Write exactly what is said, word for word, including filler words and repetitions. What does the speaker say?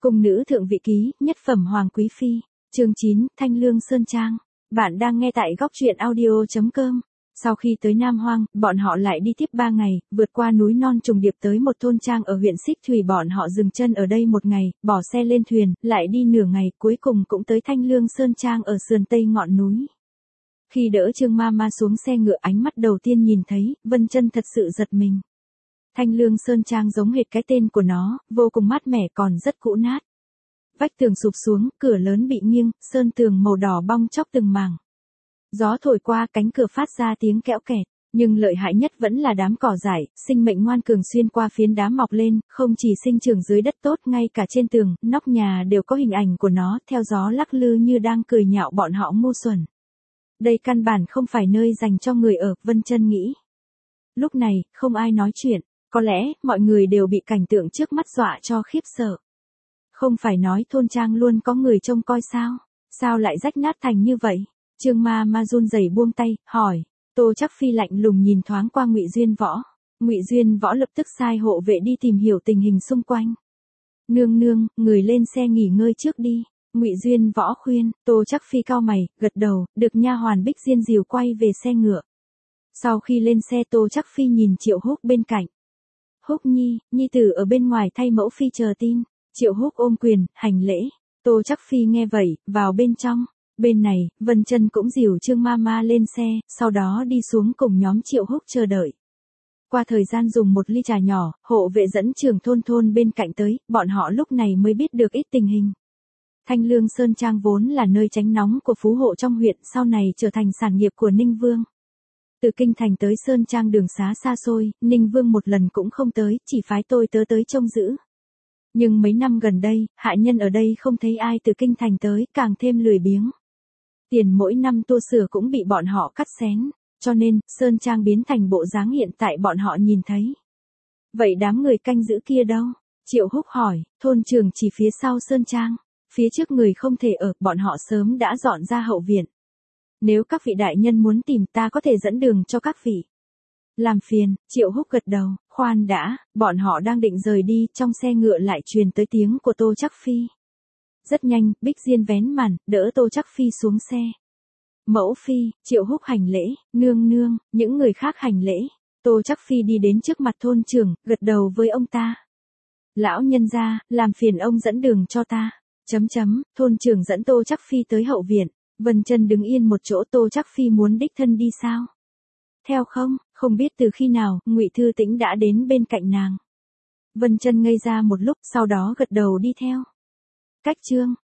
Cung nữ thượng vị ký, nhất phẩm hoàng quý phi, chương chín, Thanh Lương Sơn Trang. Bạn đang nghe tại góc truyện audio chấm com. Sau khi tới Nam Hoang, bọn họ lại đi tiếp ba ngày, vượt qua núi non trùng điệp tới một thôn trang ở huyện Xích Thủy. Bọn họ dừng chân ở đây một ngày, bỏ xe lên thuyền, lại đi nửa ngày, cuối cùng cũng tới Thanh Lương Sơn Trang ở sườn tây ngọn núi. Khi đỡ Trương Ma Ma xuống xe ngựa, ánh mắt đầu tiên nhìn thấy, Vân Chân thật sự giật mình. Thanh Lương Sơn Trang giống hệt cái tên của nó, vô cùng mát mẻ còn rất cũ nát. Vách tường sụp xuống, cửa lớn bị nghiêng, sơn tường màu đỏ bong chóc từng mảng. Gió thổi qua, cánh cửa phát ra tiếng kẽo kẹt, nhưng lợi hại nhất vẫn là đám cỏ dại, sinh mệnh ngoan cường xuyên qua phiến đá mọc lên, không chỉ sinh trưởng dưới đất tốt, ngay cả trên tường, nóc nhà đều có hình ảnh của nó, theo gió lắc lư như đang cười nhạo bọn họ ngu xuẩn. Đây căn bản không phải nơi dành cho người ở, Vân Chân nghĩ. Lúc này, không ai nói chuyện, có lẽ mọi người đều bị cảnh tượng trước mắt dọa cho khiếp sợ. Không phải nói thôn trang luôn có người trông coi sao? Sao lại rách nát thành như vậy? Trương Ma Ma run rẩy buông tay, hỏi. Tô Trác Phi lạnh lùng nhìn thoáng qua Ngụy Duyên Võ. Ngụy Duyên Võ lập tức sai hộ vệ đi tìm hiểu tình hình xung quanh. Nương nương, người lên xe nghỉ ngơi trước đi. Ngụy Duyên Võ khuyên. Tô Trác Phi cau mày, gật đầu, được nha hoàn Bích Diên dìu quay về xe ngựa. Sau khi lên xe, Tô Trác Phi nhìn Triệu Húc bên cạnh. Húc nhi, nhi tử ở bên ngoài thay mẫu phi chờ tin. Triệu Húc ôm quyền, hành lễ. Tô Trác Phi nghe vậy, vào bên trong. Bên này, Vân Chân cũng dìu Trương Ma Ma lên xe, sau đó đi xuống cùng nhóm Triệu Húc chờ đợi. Qua thời gian dùng một ly trà nhỏ, hộ vệ dẫn trưởng thôn thôn bên cạnh tới, bọn họ lúc này mới biết được ít tình hình. Thanh Lương Sơn Trang vốn là nơi tránh nóng của phú hộ trong huyện, sau này trở thành sản nghiệp của Ninh Vương. Từ kinh thành tới Sơn Trang đường xá xa xôi, Ninh Vương một lần cũng không tới, chỉ phái tôi tớ tới trông giữ. Nhưng mấy năm gần đây, hạ nhân ở đây không thấy ai từ kinh thành tới, càng thêm lười biếng. Tiền mỗi năm tu sửa cũng bị bọn họ cắt xén, cho nên, Sơn Trang biến thành bộ dáng hiện tại bọn họ nhìn thấy. Vậy đám người canh giữ kia đâu? Triệu Húc hỏi, thôn trường chỉ phía sau Sơn Trang, phía trước người không thể ở, bọn họ sớm đã dọn ra hậu viện. Nếu các vị đại nhân muốn tìm ta có thể dẫn đường cho các vị. Làm phiền, Triệu Húc gật đầu, khoan đã, bọn họ đang định rời đi, trong xe ngựa lại truyền tới tiếng của Tô Trác Phi. Rất nhanh, Bích Diên vén màn, đỡ Tô Trác Phi xuống xe. Mẫu phi, Triệu Húc hành lễ, nương nương, những người khác hành lễ. Tô Trác Phi đi đến trước mặt thôn trưởng, gật đầu với ông ta. Lão nhân gia, làm phiền ông dẫn đường cho ta. Chấm chấm, thôn trưởng dẫn Tô Trác Phi tới hậu viện. Vân Chân đứng yên một chỗ. Tô Trác Phi muốn đích thân đi sao? Theo không, không biết từ khi nào, Ngụy Thư Tĩnh đã đến bên cạnh nàng. Vân Chân ngây ra một lúc, sau đó gật đầu đi theo. Cách chương,